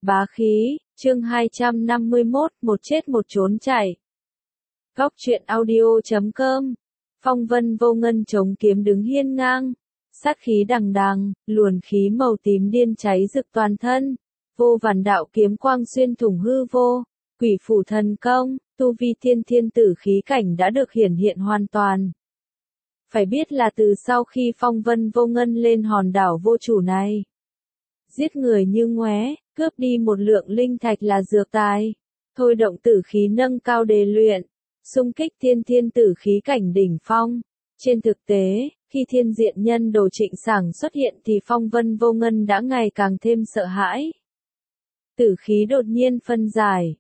Bá khí, chương 251, một chết một trốn chạy. Góc truyện audio.com. Phong vân vô ngân chống kiếm đứng hiên ngang. Sát khí đằng đằng, luồn khí màu tím điên cháy rực toàn thân. Vô vàn đạo kiếm quang xuyên thủng hư vô. Quỷ phủ thần công, tu vi thiên tử khí cảnh đã được hiển hiện hoàn toàn. Phải biết là từ sau khi phong vân vô ngân lên hòn đảo vô chủ này, giết người như ngoé, cướp đi một lượng linh thạch là dược tài, thôi động tử khí nâng cao đề luyện, xung kích thiên tử khí cảnh đỉnh phong. Trên thực tế, khi thiên diện nhân đồ Trịnh Sảng xuất hiện thì phong vân vô ngân đã ngày càng thêm sợ hãi. Tử khí đột nhiên phân giải,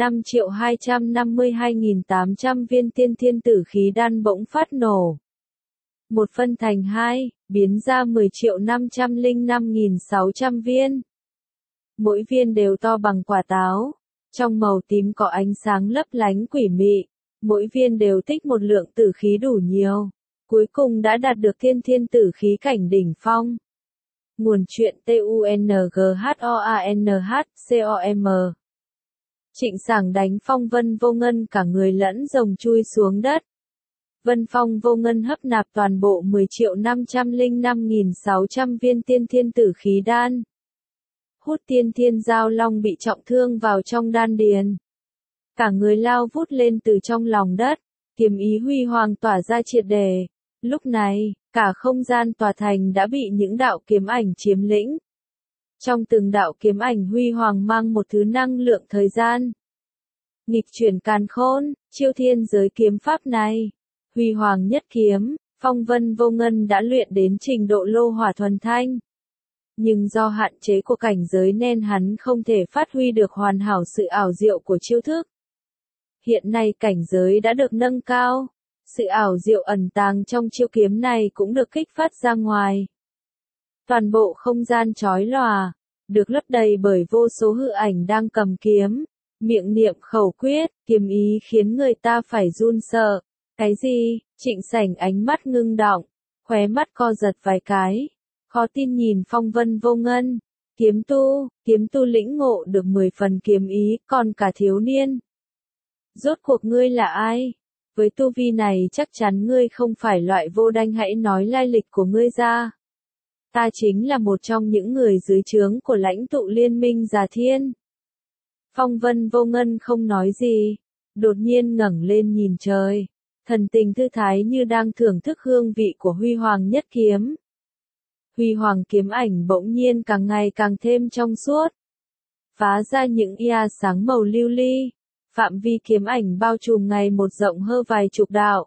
5.252.800 viên thiên tử khí đan bỗng phát nổ. Một phân thành hai, biến ra 10.505.600 viên. Mỗi viên đều to bằng quả táo, trong màu tím có ánh sáng lấp lánh quỷ mị, mỗi viên đều tích một lượng tử khí đủ nhiều, cuối cùng đã đạt được thiên tử khí cảnh đỉnh phong. Nguồn truyện TUNGHOANHCOM. Trịnh Sảng đánh phong vân vô ngân cả người lẫn rồng chui xuống đất. Vân phong vô ngân hấp nạp toàn bộ 10.505.600 viên thiên tử khí đan. Hút thiên giao long bị trọng thương vào trong đan điền. Cả người lao vút lên từ trong lòng đất, kiếm ý huy hoàng tỏa ra triệt đề. Lúc này, cả không gian tòa thành đã bị những đạo kiếm ảnh chiếm lĩnh. Trong từng đạo kiếm ảnh huy hoàng mang một thứ năng lượng thời gian. Nghịch chuyển càn khôn, chiêu thiên giới kiếm pháp này. Huy hoàng nhất kiếm, phong vân vô ngân đã luyện đến trình độ lô hỏa thuần thanh. Nhưng do hạn chế của cảnh giới nên hắn không thể phát huy được hoàn hảo sự ảo diệu của chiêu thức. Hiện nay cảnh giới đã được nâng cao, sự ảo diệu ẩn tàng trong chiêu kiếm này cũng được kích phát ra ngoài. Toàn bộ không gian chói lòa, được lấp đầy bởi vô số hư ảnh đang cầm kiếm, miệng niệm khẩu quyết, kiếm ý khiến người ta phải run sợ. Cái gì? Trịnh Sảnh ánh mắt ngưng đọng, khóe mắt co giật vài cái, khó tin nhìn phong vân vô ngân. Kiếm tu lĩnh ngộ được 10 phần kiếm ý, còn cả thiếu niên. Rốt cuộc ngươi là ai? Với tu vi này chắc chắn ngươi không phải loại vô đanh, hãy nói lai lịch của ngươi ra. Ta chính là một trong những người dưới trướng của lãnh tụ liên minh Già Thiên. Phong vân vô ngân không nói gì, đột nhiên ngẩng lên nhìn trời. Thần tình thư thái như đang thưởng thức hương vị của huy hoàng nhất kiếm. Huy hoàng kiếm ảnh bỗng nhiên càng ngày càng thêm trong suốt. Phá ra những ia sáng màu lưu ly. Phạm vi kiếm ảnh bao trùm ngày một rộng hơn vài chục đạo.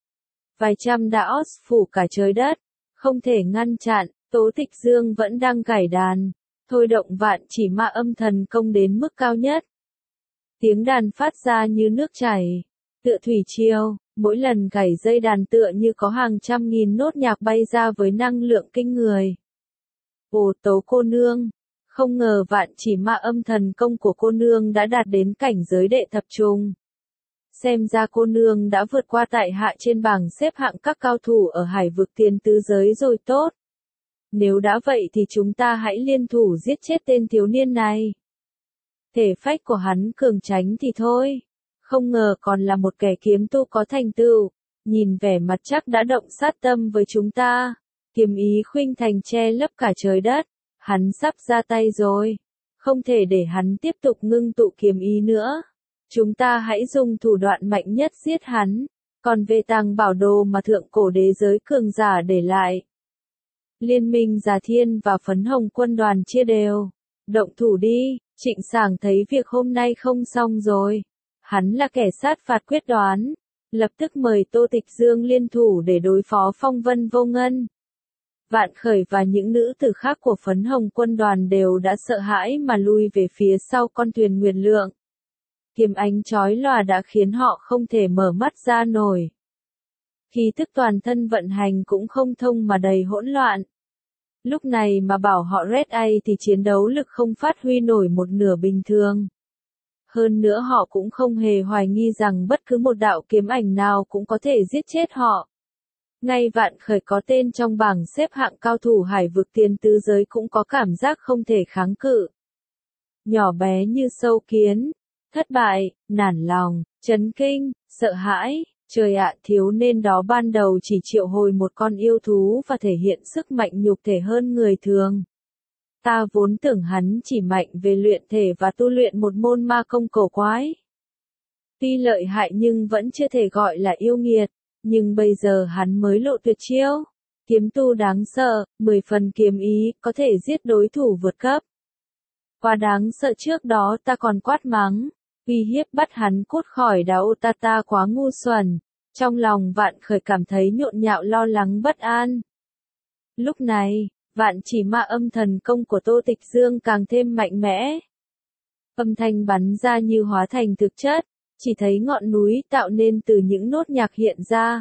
Vài trăm đạo phủ cả trời đất. Không thể ngăn chặn, Tố Tịch Dương vẫn đang gảy đàn. Thôi động vạn chỉ ma âm thần công đến mức cao nhất. Tiếng đàn phát ra như nước chảy. Tựa thủy triều. Mỗi lần gảy dây đàn tựa như có hàng trăm nghìn nốt nhạc bay ra với năng lượng kinh người. Ồ Tố cô nương, không ngờ vạn chỉ ma âm thần công của cô nương đã đạt đến cảnh giới đệ thập trùng. Xem ra cô nương đã vượt qua tại hạ trên bảng xếp hạng các cao thủ ở hải vực tiền tứ giới rồi tốt. Nếu đã vậy thì chúng ta hãy liên thủ giết chết tên thiếu niên này. Thể phách của hắn cường tránh thì thôi. Không ngờ còn là một kẻ kiếm tu có thành tựu, nhìn vẻ mặt chắc đã động sát tâm với chúng ta. Kiếm ý khuynh thành che lấp cả trời đất, hắn sắp ra tay rồi. Không thể để hắn tiếp tục ngưng tụ kiếm ý nữa. Chúng ta hãy dùng thủ đoạn mạnh nhất giết hắn, còn về tàng bảo đồ mà thượng cổ đế giới cường giả để lại. Liên minh Già Thiên và Phấn Hồng quân đoàn chia đều. Động thủ đi, Trịnh Sảng thấy việc hôm nay không xong rồi. Hắn là kẻ sát phạt quyết đoán, lập tức mời Tô Tịch Dương liên thủ để đối phó phong vân vô ngân. Vạn Khởi và những nữ tử khác của Phấn Hồng quân đoàn đều đã sợ hãi mà lui về phía sau con thuyền Nguyệt Lượng. Kiếm ánh chói lòa đã khiến họ không thể mở mắt ra nổi. Khí tức toàn thân vận hành cũng không thông mà đầy hỗn loạn. Lúc này mà bảo họ Red A thì chiến đấu lực không phát huy nổi một nửa bình thường. Hơn nữa họ cũng không hề hoài nghi rằng bất cứ một đạo kiếm ảnh nào cũng có thể giết chết họ. Ngay Vạn Khởi có tên trong bảng xếp hạng cao thủ hải vực tiền tứ giới cũng có cảm giác không thể kháng cự. nhỏ bé như sâu kiến, thất bại, nản lòng, chấn kinh, sợ hãi. Trời ạ, thiếu nên đó ban đầu chỉ triệu hồi một con yêu thú và thể hiện sức mạnh nhục thể hơn người thường. Ta vốn tưởng hắn chỉ mạnh về luyện thể và tu luyện một môn ma công cổ quái. Tuy lợi hại nhưng vẫn chưa thể gọi là yêu nghiệt, nhưng bây giờ hắn mới lộ tuyệt chiêu. Kiếm tu đáng sợ, 10 phần kiếm ý, có thể giết đối thủ vượt cấp. Quá đáng sợ, trước đó ta còn quát mắng, uy hiếp bắt hắn cút khỏi đảo ta quá ngu xuẩn. Trong lòng Vạn Khởi cảm thấy nhộn nhạo lo lắng bất an. Lúc này, Vạn Chỉ Ma Âm thần công của Tô Tịch Dương càng thêm mạnh mẽ. Âm thanh bắn ra như hóa thành thực chất, chỉ thấy ngọn núi tạo nên từ những nốt nhạc hiện ra.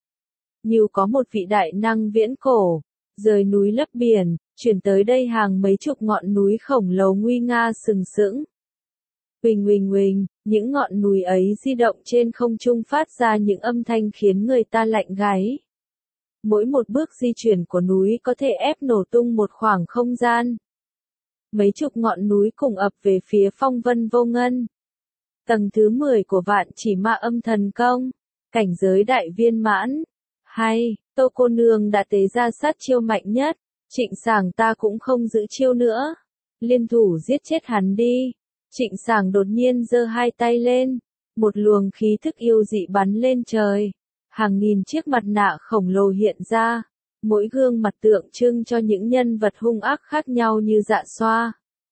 Như có một vị đại năng viễn cổ, rời núi lấp biển, chuyển tới đây hàng mấy chục ngọn núi khổng lồ nguy nga sừng sững. Huỳnh huỳnh huỳnh, những ngọn núi ấy di động trên không trung phát ra những âm thanh khiến người ta lạnh gáy. Mỗi một bước di chuyển của núi có thể ép nổ tung một khoảng không gian. Mấy chục ngọn núi cùng ập về phía Phong Vân Vô Ngân. Tầng thứ 10 của Vạn Chỉ Ma Âm thần công, cảnh giới đại viên mãn. Hay, Tô cô nương đã tế ra sát chiêu mạnh nhất, Trịnh Sảng ta cũng không giữ chiêu nữa. Liên thủ giết chết hắn đi. Trịnh Sảng đột nhiên giơ hai tay lên, một luồng khí thức yêu dị bắn lên trời. Hàng nghìn chiếc mặt nạ khổng lồ hiện ra, mỗi gương mặt tượng trưng cho những nhân vật hung ác khác nhau như Dạ Xoa,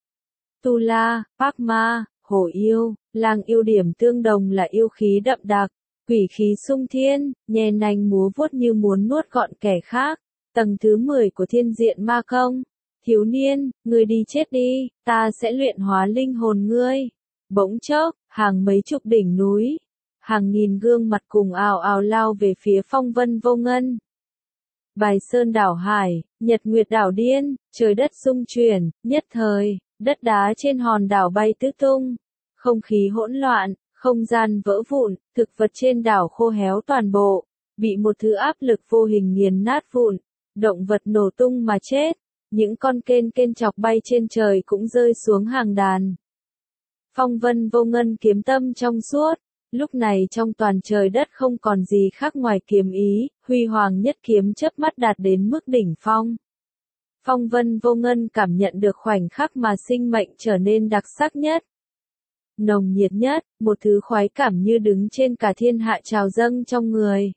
Tu La, Phác Ma, Hổ Yêu, Lang Yêu, điểm tương đồng là yêu khí đậm đặc, quỷ khí sung thiên, nhe nanh múa vuốt như muốn nuốt gọn kẻ khác. Tầng thứ 10 của Thiên Diện Ma Công. Thiếu niên, ngươi đi chết đi, ta sẽ luyện hóa linh hồn ngươi. Bỗng chốc, hàng mấy chục đỉnh núi, hàng nghìn gương mặt cùng ào ào lao về phía Phong Vân Vô Ngân. Bài Sơn đảo hải, Nhật Nguyệt đảo điên, trời đất rung chuyển, nhất thời, đất đá trên hòn đảo bay tứ tung, không khí hỗn loạn, không gian vỡ vụn, thực vật trên đảo khô héo toàn bộ, bị một thứ áp lực vô hình nghiền nát vụn, động vật nổ tung mà chết, những con kên chọc bay trên trời cũng rơi xuống hàng đàn. Phong Vân Vô Ngân kiếm tâm trong suốt, lúc này trong toàn trời đất không còn gì khác ngoài kiếm ý, huy hoàng nhất kiếm chớp mắt đạt đến mức đỉnh phong. Phong Vân Vô Ngân cảm nhận được khoảnh khắc mà sinh mệnh trở nên đặc sắc nhất, nồng nhiệt nhất, một thứ khoái cảm như đứng trên cả thiên hạ trào dâng trong người.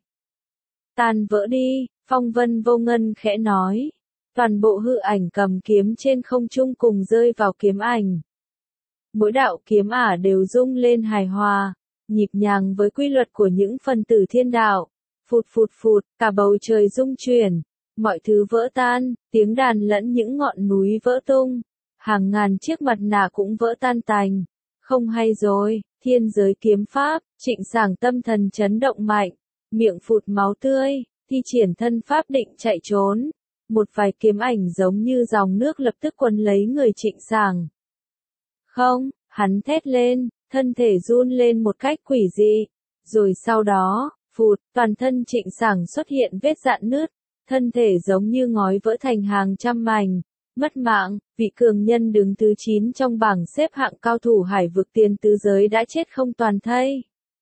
Tan vỡ đi, Phong Vân Vô Ngân khẽ nói. Toàn bộ hư ảnh cầm kiếm trên không trung cùng rơi vào kiếm ảnh. Mỗi đạo kiếm ả đều rung lên hài hòa, nhịp nhàng với quy luật của những phần tử thiên đạo. Phụt phụt phụt, cả bầu trời rung chuyển, mọi thứ vỡ tan, tiếng đàn lẫn những ngọn núi vỡ tung, hàng ngàn chiếc mặt nạ cũng vỡ tan tành. Không hay rồi, thiên giới kiếm pháp, Trịnh Sảng tâm thần chấn động mạnh, miệng phụt máu tươi, thi triển thân pháp định chạy trốn. Một vài kiếm ảnh giống như dòng nước lập tức quấn lấy người Trịnh Sảng. Không, hắn thét lên, thân thể run lên một cách quỷ dị. Rồi sau đó, phụt, toàn thân Trịnh Sảng xuất hiện vết rạn nứt, thân thể giống như ngói vỡ thành hàng trăm mảnh. Mất mạng, vị cường nhân đứng thứ 9 trong bảng xếp hạng cao thủ hải vực tiền tứ giới đã chết không toàn thây.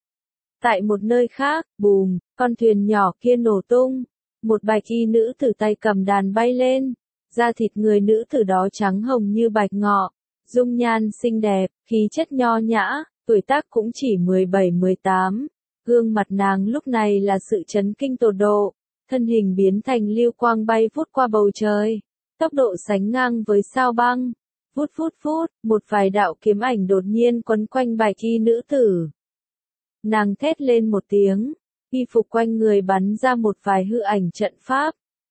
Tại một nơi khác, bùm, con thuyền nhỏ kia nổ tung. Một bạch y nữ tử tay cầm đàn bay lên, da thịt người nữ tử đó trắng hồng như bạch ngọ, dung nhan xinh đẹp, khí chất nho nhã, tuổi tác cũng chỉ 17-18. Gương mặt nàng lúc này là sự chấn kinh tột độ, thân hình biến thành lưu quang bay vút qua bầu trời, tốc độ sánh ngang với sao băng. Vút vút vút, một vài đạo kiếm ảnh đột nhiên quấn quanh bạch y nữ tử. Nàng thét lên một tiếng. Y phục quanh người bắn ra một vài hư ảnh trận pháp.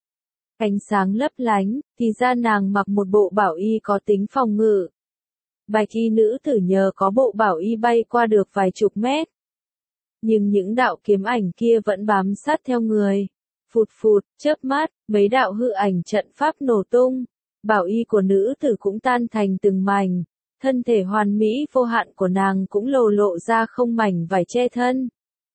Ánh sáng lấp lánh, thì ra nàng mặc một bộ bảo y có tính phòng ngự. Bạch y nữ tử nhờ có bộ bảo y bay qua được vài chục mét. Nhưng những đạo kiếm ảnh kia vẫn bám sát theo người. Phụt phụt, chớp mắt, mấy đạo hư ảnh trận pháp nổ tung. Bảo y của nữ tử cũng tan thành từng mảnh. Thân thể hoàn mỹ vô hạn của nàng cũng lộ ra không mảnh vải che thân.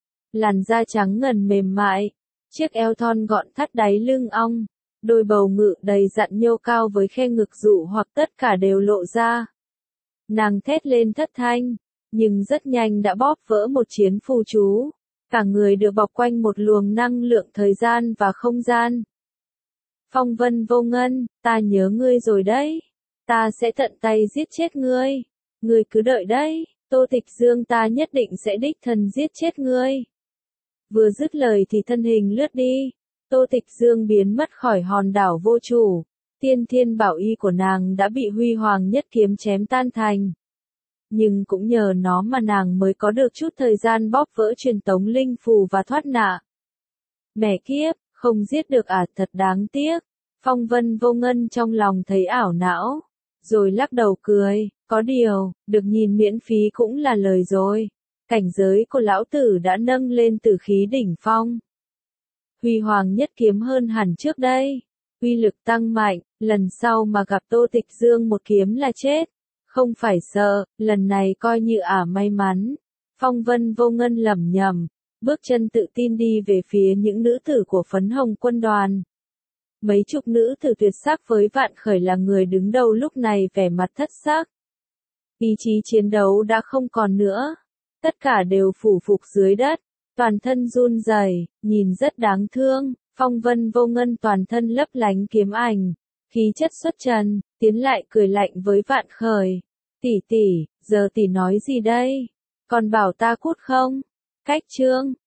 Làn da trắng ngần mềm mại, chiếc eo thon gọn thắt đáy lưng ong, đôi bầu ngự đầy dặn nhô cao với khe ngực dụ hoặc tất cả đều lộ ra. Nàng thét lên thất thanh, nhưng rất nhanh đã bóp vỡ một chiến phù chú. Cả người được bọc quanh một luồng năng lượng thời gian và không gian. Phong Vân Vô Ngân, ta nhớ ngươi rồi đấy. Ta sẽ tận tay giết chết ngươi. Ngươi cứ đợi đấy, Tô Tịch Dương ta nhất định sẽ đích thân giết chết ngươi. Vừa dứt lời thì thân hình lướt đi. Tô Tịch Dương biến mất khỏi hòn đảo vô chủ. Tiên thiên bảo y của nàng đã bị Huy Hoàng nhất kiếm chém tan thành. Nhưng cũng nhờ nó mà nàng mới có được chút thời gian bóp vỡ truyền tống linh phù và thoát nạn. Mẹ kiếp, không giết được à, thật đáng tiếc. Phong Vân Vô Ngân trong lòng thấy ảo não, rồi lắc đầu cười, có điều, được nhìn miễn phí cũng là lời rồi. Cảnh giới của lão tử đã nâng lên từ khí đỉnh phong. Huy Hoàng nhất kiếm hơn hẳn trước đây, uy lực tăng mạnh, lần sau mà gặp Tô Tịch Dương một kiếm là chết. Không phải sợ, lần này coi như may mắn. Phong Vân Vô Ngân lẩm nhẩm, bước chân tự tin đi về phía những nữ tử của Phấn Hồng quân đoàn. Mấy chục nữ tử tuyệt sắc với Vạn Khởi là người đứng đầu lúc này vẻ mặt thất sắc. Ý chí chiến đấu đã không còn nữa. Tất cả đều phủ phục dưới đất, toàn thân run rẩy, nhìn rất đáng thương. Phong Vân Vô Ngân toàn thân lấp lánh kiếm ảnh, khí chất xuất trần, tiến lại cười lạnh với Vạn Khởi. Tỷ tỷ, giờ tỷ nói gì đây? Còn bảo ta cút không? Cách chương